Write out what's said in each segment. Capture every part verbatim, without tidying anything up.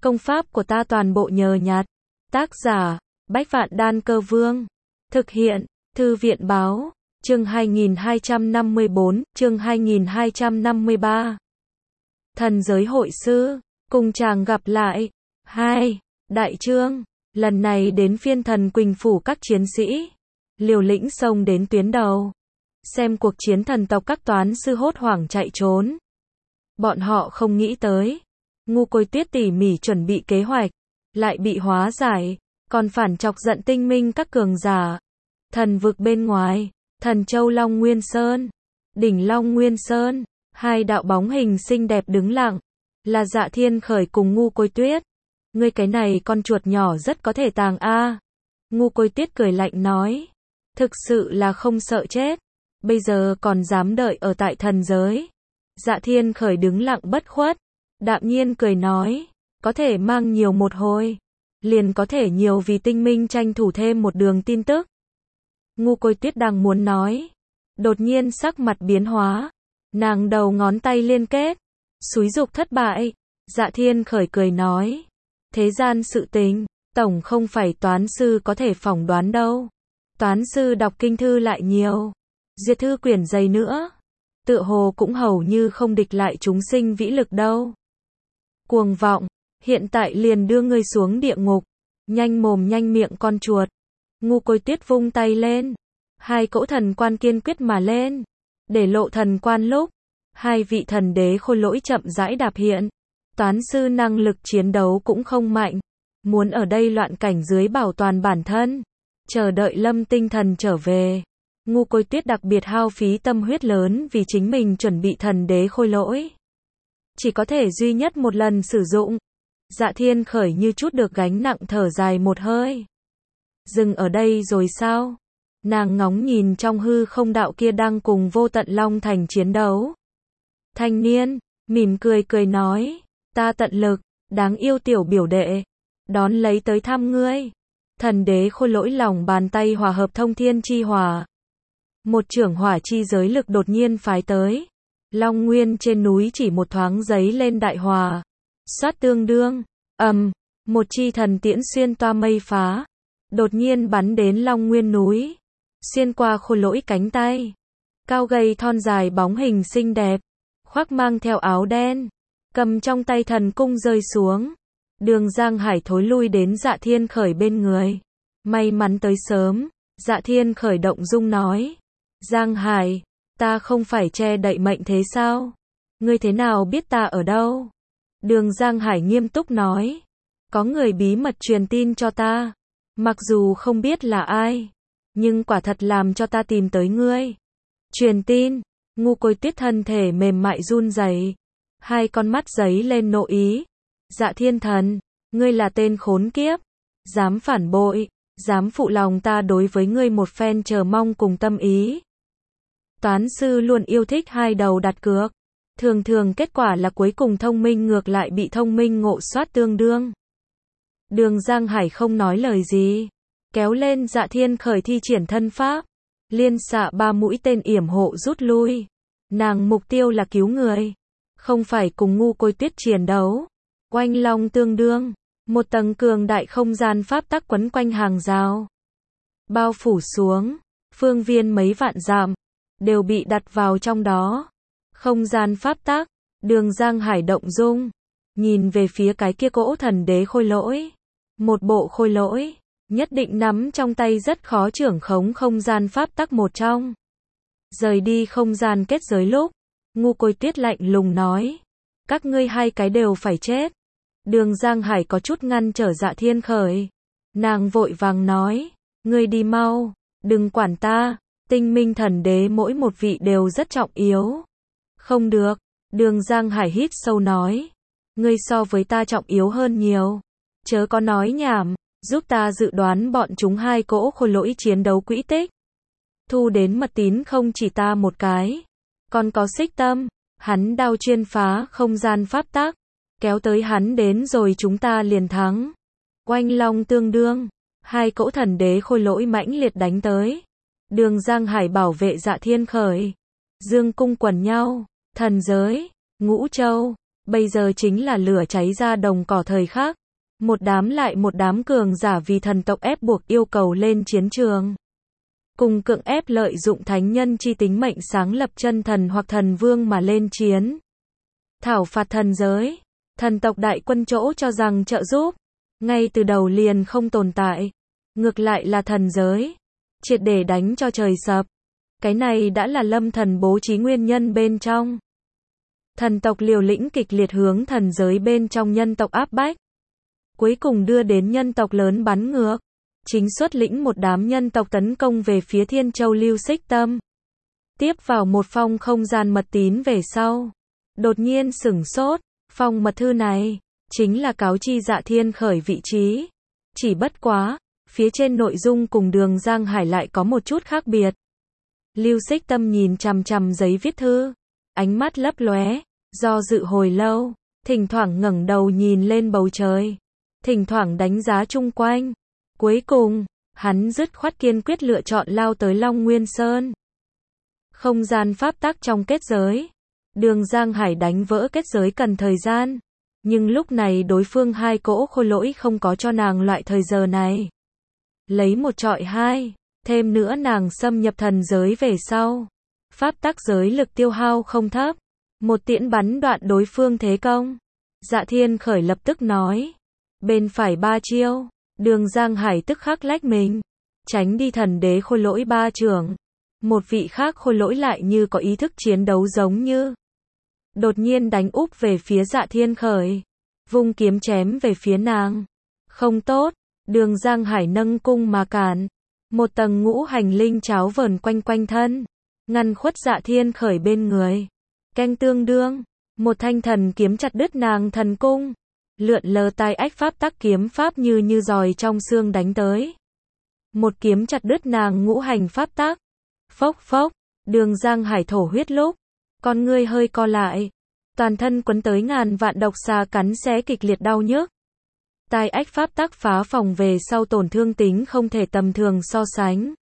Công pháp của ta toàn bộ nhờ nhặt. Tác giả, Bách Vạn Đan Cơ Vương. Thực hiện, Thư viện Báo. Chương hai nghìn hai trăm năm mươi bốn, chương hai nghìn hai trăm năm mươi ba. Thần giới hội sư, cùng chàng gặp lại. hai. Đại chương, lần này đến phiên thần Quỳnh phủ các chiến sĩ. Liều lĩnh xông đến tuyến đầu. Xem cuộc chiến thần tộc các toán sư hốt hoảng chạy trốn. Bọn họ không nghĩ tới. Ngu Côi Tuyết tỉ mỉ chuẩn bị kế hoạch. Lại bị hóa giải. Còn phản chọc giận tinh minh các cường giả. Thần vực bên ngoài. Thần châu Long Nguyên Sơn. Đỉnh Long Nguyên Sơn. Hai đạo bóng hình xinh đẹp đứng lặng. Là Dạ Thiên Khởi cùng Ngu Côi Tuyết. Ngươi cái này con chuột nhỏ rất có thể tàng a. Ngu Côi Tuyết cười lạnh nói. Thực sự là không sợ chết. Bây giờ còn dám đợi ở tại thần giới. Dạ Thiên Khởi đứng lặng bất khuất. Đạm nhiên cười nói. Có thể mang nhiều một hồi. Liền có thể nhiều vì tinh minh tranh thủ thêm một đường tin tức. Ngu Côi Tuyết đang muốn nói. Đột nhiên sắc mặt biến hóa. Nàng đầu ngón tay liên kết. Xúi dục thất bại. Dạ Thiên Khởi cười nói. Thế gian sự tình, tổng không phải toán sư có thể phỏng đoán đâu. Toán sư đọc kinh thư lại nhiều. Diệt thư quyển dày nữa. Tựa hồ cũng hầu như không địch lại chúng sinh vĩ lực đâu. Cuồng vọng, hiện tại liền đưa ngươi xuống địa ngục. Nhanh mồm nhanh miệng con chuột. Ngu Côi Tuyết vung tay lên. Hai cỗ thần quan kiên quyết mà lên. Để lộ thần quan lúc. Hai vị thần đế khôi lỗi chậm rãi đạp hiện. Toán sư năng lực chiến đấu cũng không mạnh. Muốn ở đây loạn cảnh dưới bảo toàn bản thân. Chờ đợi Lâm Tinh Thần trở về. Ngu Côi Tuyết đặc biệt hao phí tâm huyết lớn vì chính mình chuẩn bị thần đế khôi lỗi. Chỉ có thể duy nhất một lần sử dụng. Dạ Thiên Khởi như chút được gánh nặng thở dài một hơi. Dừng ở đây rồi sao? Nàng ngóng nhìn trong hư không đạo kia đang cùng Vô Tận Long Thành chiến đấu. Thanh niên, mỉm cười cười nói. Ta tận lực, đáng yêu tiểu biểu đệ. Đón lấy tới thăm ngươi. Thần đế khôi lỗi lòng bàn tay hòa hợp thông thiên chi hòa. Một trưởng hỏa chi giới lực đột nhiên phái tới. Long Nguyên trên núi chỉ một thoáng giấy lên đại hòa. Xoát tương đương, ầm, um, một chi thần tiễn xuyên toa mây phá. Đột nhiên bắn đến Long Nguyên núi. Xuyên qua khôi lỗi cánh tay. Cao gầy thon dài bóng hình xinh đẹp. Khoác mang theo áo đen. Cầm trong tay thần cung rơi xuống. Đường Giang Hải thối lui đến Dạ Thiên Khởi bên người. May mắn tới sớm. Dạ Thiên Khởi động dung nói. Giang Hải, ta không phải che đậy mệnh thế sao? Ngươi thế nào biết ta ở đâu? Đường Giang Hải nghiêm túc nói. Có người bí mật truyền tin cho ta. Mặc dù không biết là ai. Nhưng quả thật làm cho ta tìm tới ngươi. Truyền tin. Ngu Côi Tuyết thân thể mềm mại run rẩy. Hai con mắt giấy lên nộ ý. Dạ Thiên Thần, ngươi là tên khốn kiếp. Dám phản bội. Dám phụ lòng ta đối với ngươi một phen chờ mong cùng tâm ý. Toán sư luôn yêu thích hai đầu đặt cược. Thường thường kết quả là cuối cùng thông minh ngược lại bị thông minh ngộ soát tương đương. Đường Giang Hải không nói lời gì. Kéo lên Dạ Thiên Khởi thi triển thân pháp. Liên xạ ba mũi tên yểm hộ rút lui. Nàng mục tiêu là cứu người. Không phải cùng Ngu Côi Tuyết chiến đấu. Oanh long tương đương. Một tầng cường đại không gian pháp tắc quấn quanh hàng rào. Bao phủ xuống. Phương viên mấy vạn dặm. Đều bị đặt vào trong đó. Không gian pháp tắc. Đường Giang Hải động dung. Nhìn về phía cái kia cỗ thần đế khôi lỗi. Một bộ khôi lỗi. Nhất định nắm trong tay rất khó trưởng khống không gian pháp tắc một trong. Rời đi không gian kết giới lúc. Ngu Côi Tuyết lạnh lùng nói. Các ngươi hai cái đều phải chết. Đường Giang Hải có chút ngăn trở Dạ Thiên Khởi. Nàng vội vàng nói. Ngươi đi mau. Đừng quản ta. Tinh minh thần đế mỗi một vị đều rất trọng yếu. Không được. Đường Giang Hải hít sâu nói. Ngươi so với ta trọng yếu hơn nhiều. Chớ có nói nhảm. Giúp ta dự đoán bọn chúng hai cỗ khôi lỗi chiến đấu quỹ tích. Thu đến mật tín không chỉ ta một cái. Còn có Xích Tâm. Hắn đao chuyên phá không gian pháp tắc. Kéo tới hắn đến rồi chúng ta liền thắng. Oanh long tương đương. Hai cỗ thần đế khôi lỗi mãnh liệt đánh tới. Đường Giang Hải bảo vệ Dạ Thiên Khởi. Dương cung quần nhau. Thần giới. Ngũ Châu. Bây giờ chính là lửa cháy ra đồng cỏ thời khắc. Một đám lại một đám cường giả vì thần tộc ép buộc yêu cầu lên chiến trường. Cùng cưỡng ép lợi dụng thánh nhân chi tính mệnh sáng lập chân thần hoặc thần vương mà lên chiến. Thảo phạt thần giới. Thần tộc đại quân chỗ cho rằng trợ giúp. Ngay từ đầu liền không tồn tại. Ngược lại là thần giới. Triệt để đánh cho trời sập. Cái này đã là lâm thần bố trí nguyên nhân bên trong. Thần tộc liều lĩnh kịch liệt hướng thần giới bên trong nhân tộc áp bách. Cuối cùng đưa đến nhân tộc lớn bắn ngược. Chính xuất lĩnh một đám nhân tộc tấn công về phía Thiên Châu Lưu Xích Tâm. Tiếp vào một phong không gian mật tín về sau. Đột nhiên sửng sốt, phong mật thư này, chính là cáo chi Dạ Thiên Khởi vị trí. Chỉ bất quá, phía trên nội dung cùng Đường Giang Hải lại có một chút khác biệt. Lưu Xích Tâm nhìn chằm chằm giấy viết thư, ánh mắt lấp lóe, do dự hồi lâu, thỉnh thoảng ngẩng đầu nhìn lên bầu trời, thỉnh thoảng đánh giá chung quanh. Cuối cùng, hắn dứt khoát kiên quyết lựa chọn lao tới Long Nguyên Sơn. Không gian pháp tắc trong kết giới. Đường Giang Hải đánh vỡ kết giới cần thời gian. Nhưng lúc này đối phương hai cỗ khôi lỗi không có cho nàng loại thời giờ này. Lấy một trọi hai. Thêm nữa nàng xâm nhập thần giới về sau. Pháp tắc giới lực tiêu hao không thấp. Một tiễn bắn đoạn đối phương thế công. Dạ Thiên Khởi lập tức nói. Bên phải ba chiêu. Đường Giang Hải tức khắc lách mình. Tránh đi thần đế khôi lỗi ba trường. Một vị khác khôi lỗi lại như có ý thức chiến đấu giống như. Đột nhiên đánh úp về phía Dạ Thiên Khởi. Vung kiếm chém về phía nàng. Không tốt. Đường Giang Hải nâng cung mà cản. Một tầng ngũ hành linh cháo vờn quanh quanh thân. Ngăn khuất Dạ Thiên Khởi bên người. Canh tương đương. Một thanh thần kiếm chặt đứt nàng thần cung. Lượn lờ tai ách pháp tắc kiếm pháp như như giòi trong xương đánh tới. Một kiếm chặt đứt nàng ngũ hành pháp tắc. Phốc phốc. Đường Giang Hải thổ huyết lúc. Con ngươi hơi co lại. Toàn thân quấn tới ngàn vạn độc xà cắn xé kịch liệt đau nhức. Tai ách pháp tắc phá phòng về sau tổn thương tính không thể tầm thường so sánh.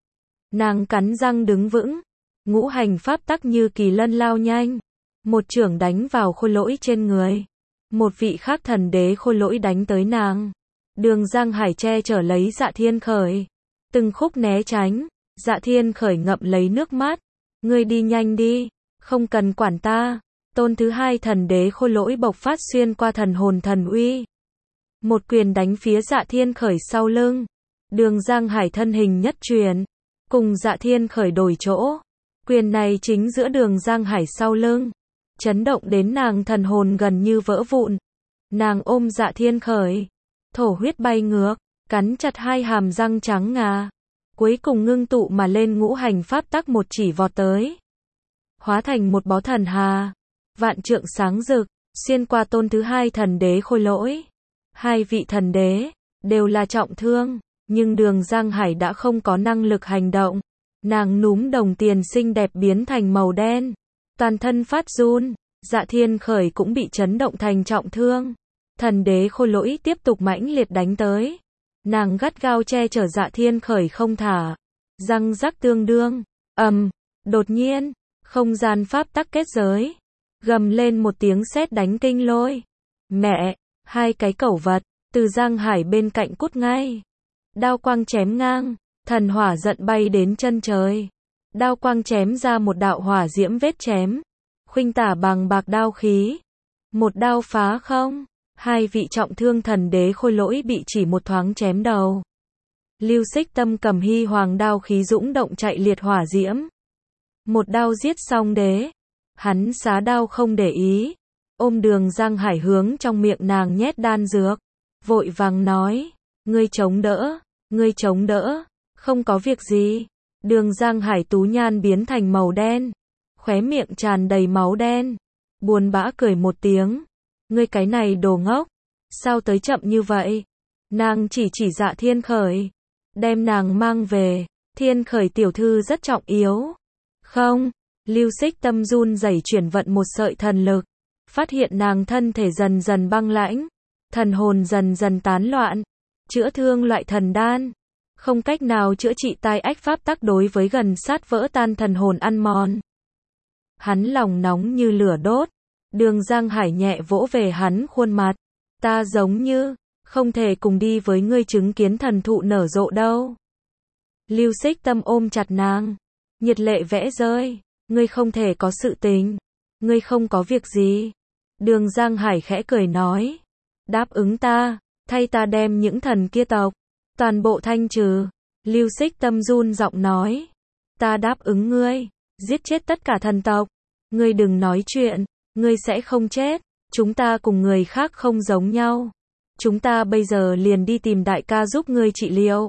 Nàng cắn răng đứng vững. Ngũ hành pháp tắc như kỳ lân lao nhanh. Một chưởng đánh vào khôi lỗi trên người. Một vị khác thần đế khôi lỗi đánh tới nàng. Đường Giang Hải che chở lấy Dạ Thiên Khởi. Từng khúc né tránh. Dạ Thiên Khởi ngậm lấy nước mắt. Ngươi đi nhanh đi. Không cần quản ta. Tôn thứ hai thần đế khôi lỗi bộc phát xuyên qua thần hồn thần uy. Một quyền đánh phía Dạ Thiên Khởi sau lưng. Đường Giang Hải thân hình nhất truyền. Cùng Dạ Thiên Khởi đổi chỗ. Quyền này chính giữa đường Giang Hải sau lưng. Chấn động đến nàng thần hồn gần như vỡ vụn. Nàng ôm Dạ Thiên Khởi. Thổ huyết bay ngược. Cắn chặt hai hàm răng trắng ngà. Cuối cùng ngưng tụ mà lên ngũ hành pháp tắc một chỉ vọt tới. Hóa thành một bó thần hà. Vạn trượng sáng rực. Xuyên qua tôn thứ hai thần đế khôi lỗi. Hai vị thần đế. Đều là trọng thương. Nhưng đường Giang Hải đã không có năng lực hành động. Nàng núm đồng tiền xinh đẹp biến thành màu đen. Toàn thân phát run. Dạ Thiên Khởi cũng bị chấn động thành trọng thương. Thần đế khôi lỗi tiếp tục mãnh liệt đánh tới. Nàng gắt gao che chở Dạ Thiên Khởi không thả. Răng rắc tương đương. Ầm. Đột nhiên. Không gian pháp tắc kết giới. Gầm lên một tiếng sét đánh kinh lôi. Mẹ. Hai cái cẩu vật. Từ Giang Hải bên cạnh cút ngay. Đao quang chém ngang. Thần hỏa giận bay đến chân trời. Đao quang chém ra một đạo hỏa diễm vết chém. Khuynh tả bằng bạc đao khí. Một đao phá không. Hai vị trọng thương thần đế khôi lỗi bị chỉ một thoáng chém đầu. Lưu Xích Tâm cầm hy hoàng đao khí dũng động chạy liệt hỏa diễm. Một đao giết xong đế. Hắn xá đao không để ý. Ôm đường Giang Hải hướng trong miệng nàng nhét đan dược. Vội vàng nói. Ngươi chống đỡ. Ngươi chống đỡ. Không có việc gì. Đường Giang Hải tú nhan biến thành màu đen. Khóe miệng tràn đầy máu đen. Buồn bã cười một tiếng. Ngươi cái này đồ ngốc. Sao tới chậm như vậy? Nàng chỉ chỉ Dạ Thiên Khởi. Đem nàng mang về. Thiên Khởi tiểu thư rất trọng yếu. Không. Lưu Xích Tâm run rẩy chuyển vận một sợi thần lực. Phát hiện nàng thân thể dần dần băng lãnh. Thần hồn dần dần tán loạn. Chữa thương loại thần đan. Không cách nào chữa trị tai ách pháp tắc đối với gần sát vỡ tan thần hồn ăn mòn. Hắn lòng nóng như lửa đốt. Đường Giang Hải nhẹ vỗ về hắn khuôn mặt. Ta giống như không thể cùng đi với ngươi chứng kiến thần thụ nở rộ đâu. Lưu Xích Tâm ôm chặt nàng, nhiệt lệ vẽ rơi. Ngươi không thể có sự tình. Ngươi không có việc gì. Đường Giang Hải khẽ cười nói. Đáp ứng ta, thay ta đem những thần kia tộc toàn bộ thanh trừ. Lưu Xích Tâm run giọng nói. Ta đáp ứng ngươi, giết chết tất cả thần tộc. Ngươi đừng nói chuyện, ngươi sẽ không chết. Chúng ta cùng người khác không giống nhau. Chúng ta bây giờ liền đi tìm đại ca giúp ngươi trị liệu.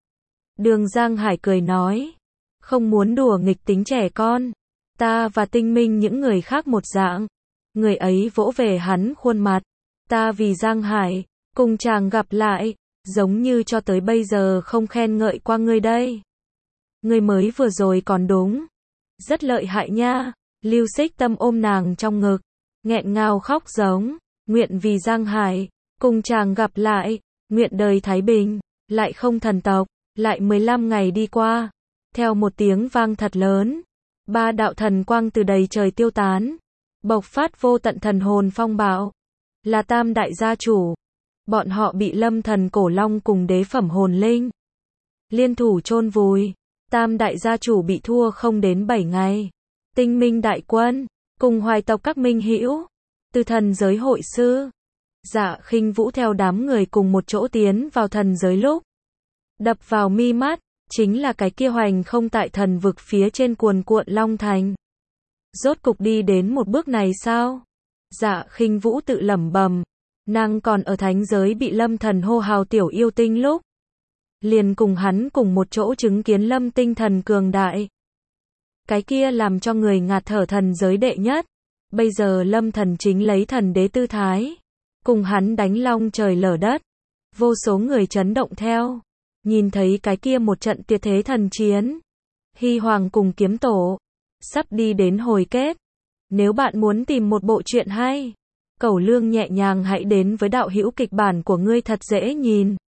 Đường Giang Hải cười nói. Không muốn đùa nghịch tính trẻ con. Ta và Tinh Minh những người khác một dạng. Người ấy vỗ về hắn khuôn mặt. Ta vì Giang Hải, cùng chàng gặp lại, giống như cho tới bây giờ không khen ngợi qua ngươi đây. Ngươi mới vừa rồi còn đúng. Rất lợi hại nha. Lưu Xích Tâm ôm nàng trong ngực, nghẹn ngào khóc giống. Nguyện vì Giang Hải, cùng chàng gặp lại, nguyện đời thái bình, lại không thần tộc. Lại mười lăm ngày đi qua. Theo một tiếng vang thật lớn, ba đạo thần quang từ đầy trời tiêu tán, bộc phát vô tận thần hồn phong bạo. Là tam đại gia chủ. Bọn họ bị Lâm Thần Cổ Long cùng đế phẩm hồn linh liên thủ chôn vùi. Tam đại gia chủ bị thua không đến bảy ngày. Tinh Minh đại quân cùng Hoài tộc các minh hữu từ thần giới hội sư, Dạ Khinh Vũ theo đám người cùng một chỗ tiến vào thần giới lúc đập vào mi mắt chính là cái kia hoành không tại thần vực phía trên cuồn cuộn Long Thành. Rốt cục đi đến một bước này sao? Dạ Khinh Vũ tự lẩm bẩm, nàng còn ở thánh giới bị Lâm Thần hô hào tiểu yêu tinh lúc, liền cùng hắn cùng một chỗ chứng kiến Lâm tinh thần cường đại. Cái kia làm cho người ngạt thở thần giới đệ nhất, bây giờ Lâm Thần chính lấy thần đế tư thái, cùng hắn đánh long trời lở đất. Vô số người chấn động theo, nhìn thấy cái kia một trận tuyệt thế thần chiến. Hy Hoàng cùng kiếm tổ sắp đi đến hồi kết. Nếu bạn muốn tìm một bộ truyện hay, Cẩu Lương nhẹ nhàng hãy đến với đạo hữu kịch bản của ngươi thật dễ nhìn.